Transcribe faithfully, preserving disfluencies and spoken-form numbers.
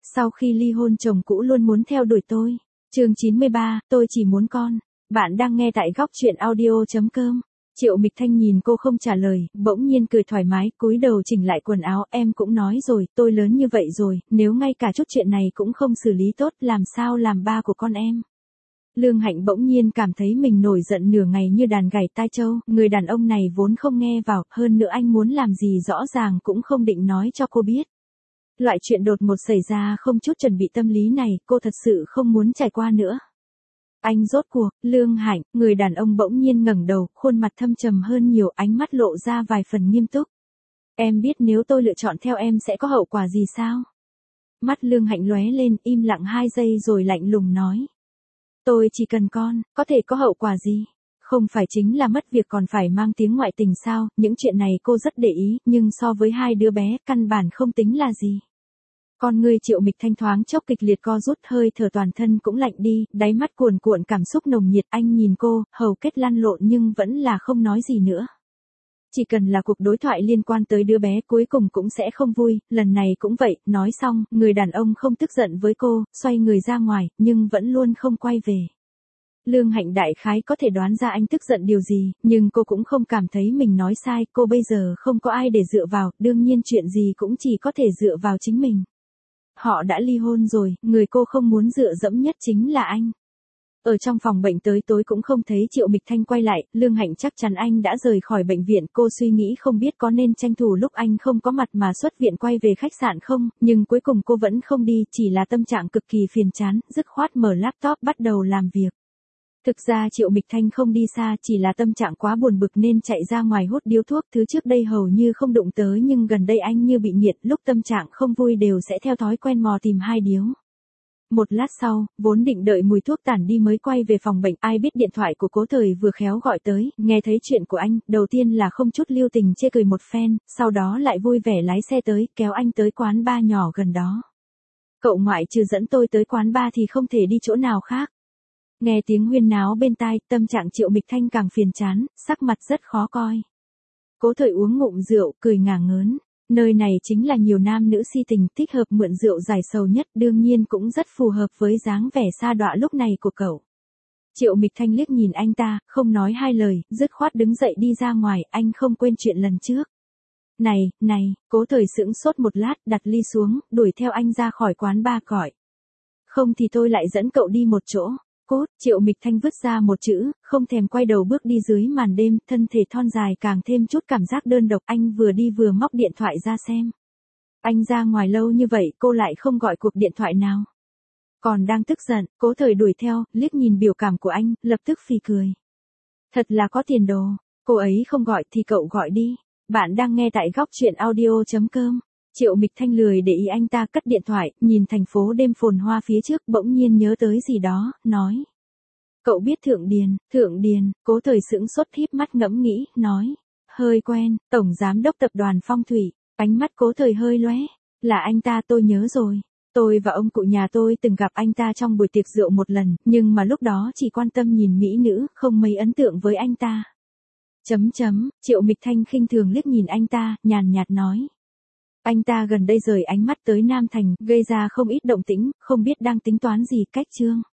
Sau khi ly hôn chồng cũ luôn muốn theo đuổi tôi. Chương chín mươi ba, tôi chỉ muốn con. Bạn đang nghe tại góc truyện audio chấm com. Triệu Mịch Thanh nhìn cô không trả lời, bỗng nhiên cười thoải mái, cúi đầu chỉnh lại quần áo. Em cũng nói rồi, tôi lớn như vậy rồi, nếu ngay cả chút chuyện này cũng không xử lý tốt, làm sao làm ba của con em. Lương Hạnh bỗng nhiên cảm thấy mình nổi giận nửa ngày như đàn gảy tai trâu, người đàn ông này vốn không nghe vào, hơn nữa anh muốn làm gì rõ ràng cũng không định nói cho cô biết. Loại chuyện đột ngột xảy ra không chút chuẩn bị tâm lý này, cô thật sự không muốn trải qua nữa. Anh rốt cuộc, Lương Hạnh, người đàn ông bỗng nhiên ngẩng đầu, khuôn mặt thâm trầm hơn nhiều, ánh mắt lộ ra vài phần nghiêm túc. Em biết nếu tôi lựa chọn theo em sẽ có hậu quả gì sao? Mắt Lương Hạnh lóe lên, im lặng hai giây rồi lạnh lùng nói. Tôi chỉ cần con, có thể có hậu quả gì? Không phải chính là mất việc còn phải mang tiếng ngoại tình sao? Những chuyện này cô rất để ý, nhưng so với hai đứa bé, căn bản không tính là gì. Con người Triệu Mịch Thanh thoáng chốc kịch liệt co rút, hơi thở toàn thân cũng lạnh đi, đáy mắt cuồn cuộn cảm xúc nồng nhiệt. Anh nhìn cô, hầu kết lăn lộn nhưng vẫn là không nói gì nữa. Chỉ cần là cuộc đối thoại liên quan tới đứa bé cuối cùng cũng sẽ không vui, lần này cũng vậy. Nói xong, người đàn ông không tức giận với cô, xoay người ra ngoài, nhưng vẫn luôn không quay về. Lương Hạnh đại khái có thể đoán ra anh tức giận điều gì, nhưng cô cũng không cảm thấy mình nói sai, cô bây giờ không có ai để dựa vào, đương nhiên chuyện gì cũng chỉ có thể dựa vào chính mình. Họ đã ly hôn rồi, người cô không muốn dựa dẫm nhất chính là anh. Ở trong phòng bệnh tới tối cũng không thấy Triệu Mịch Thanh quay lại, Lương Hạnh chắc chắn anh đã rời khỏi bệnh viện, cô suy nghĩ không biết có nên tranh thủ lúc anh không có mặt mà xuất viện quay về khách sạn không, nhưng cuối cùng cô vẫn không đi, chỉ là tâm trạng cực kỳ phiền chán, dứt khoát mở laptop bắt đầu làm việc. Thực ra Triệu Mịch Thanh không đi xa, chỉ là tâm trạng quá buồn bực nên chạy ra ngoài hút điếu thuốc, thứ trước đây hầu như không đụng tới nhưng gần đây anh như bị nghiện, lúc tâm trạng không vui đều sẽ theo thói quen mò tìm hai điếu. Một lát sau, vốn định đợi mùi thuốc tản đi mới quay về phòng bệnh, ai biết điện thoại của Cố Thời vừa khéo gọi tới, nghe thấy chuyện của anh, đầu tiên là không chút lưu tình chê cười một phen, sau đó lại vui vẻ lái xe tới, kéo anh tới quán bar nhỏ gần đó. Cậu ngoại trừ dẫn tôi tới quán bar thì không thể đi chỗ nào khác. Nghe tiếng huyên náo bên tai, tâm trạng Triệu Mịch Thanh càng phiền chán, sắc mặt rất khó coi. Cố Thời uống ngụm rượu, cười ngả ngớn. Nơi này chính là nhiều nam nữ si tình, thích hợp mượn rượu giải sầu nhất, đương nhiên cũng rất phù hợp với dáng vẻ sa đọa lúc này của cậu. Triệu Mịch Thanh liếc nhìn anh ta, không nói hai lời, dứt khoát đứng dậy đi ra ngoài, anh không quên chuyện lần trước. Này, này, Cố Thời sững sốt một lát, đặt ly xuống, đuổi theo anh ra khỏi quán bar gọi. Không thì tôi lại dẫn cậu đi một chỗ. Cốt, Triệu Mịch Thanh vứt ra một chữ, không thèm quay đầu bước đi dưới màn đêm, thân thể thon dài càng thêm chút cảm giác đơn độc, anh vừa đi vừa móc điện thoại ra xem. Anh ra ngoài lâu như vậy, cô lại không gọi cuộc điện thoại nào. Còn đang tức giận, Cố Thời đuổi theo, liếc nhìn biểu cảm của anh, lập tức phì cười. Thật là có tiền đồ, cô ấy không gọi thì cậu gọi đi. Bạn đang nghe tại góc truyện audio chấm com. Triệu Mịch Thanh lười để ý anh ta, cất điện thoại, nhìn thành phố đêm phồn hoa phía trước, bỗng nhiên nhớ tới gì đó, nói. Cậu biết Thượng Điền, Thượng Điền, Cố Thời sững sốt híp mắt ngẫm nghĩ, nói. Hơi quen, Tổng Giám đốc Tập đoàn Phong Thủy, ánh mắt Cố Thời hơi lóe. Là anh ta, tôi nhớ rồi. Tôi và ông cụ nhà tôi từng gặp anh ta trong buổi tiệc rượu một lần, nhưng mà lúc đó chỉ quan tâm nhìn mỹ nữ, không mấy ấn tượng với anh ta. Chấm chấm, Triệu Mịch Thanh khinh thường liếc nhìn anh ta, nhàn nhạt nói. Anh ta gần đây rời ánh mắt tới Nam Thành, gây ra không ít động tĩnh, không biết đang tính toán gì cách chương.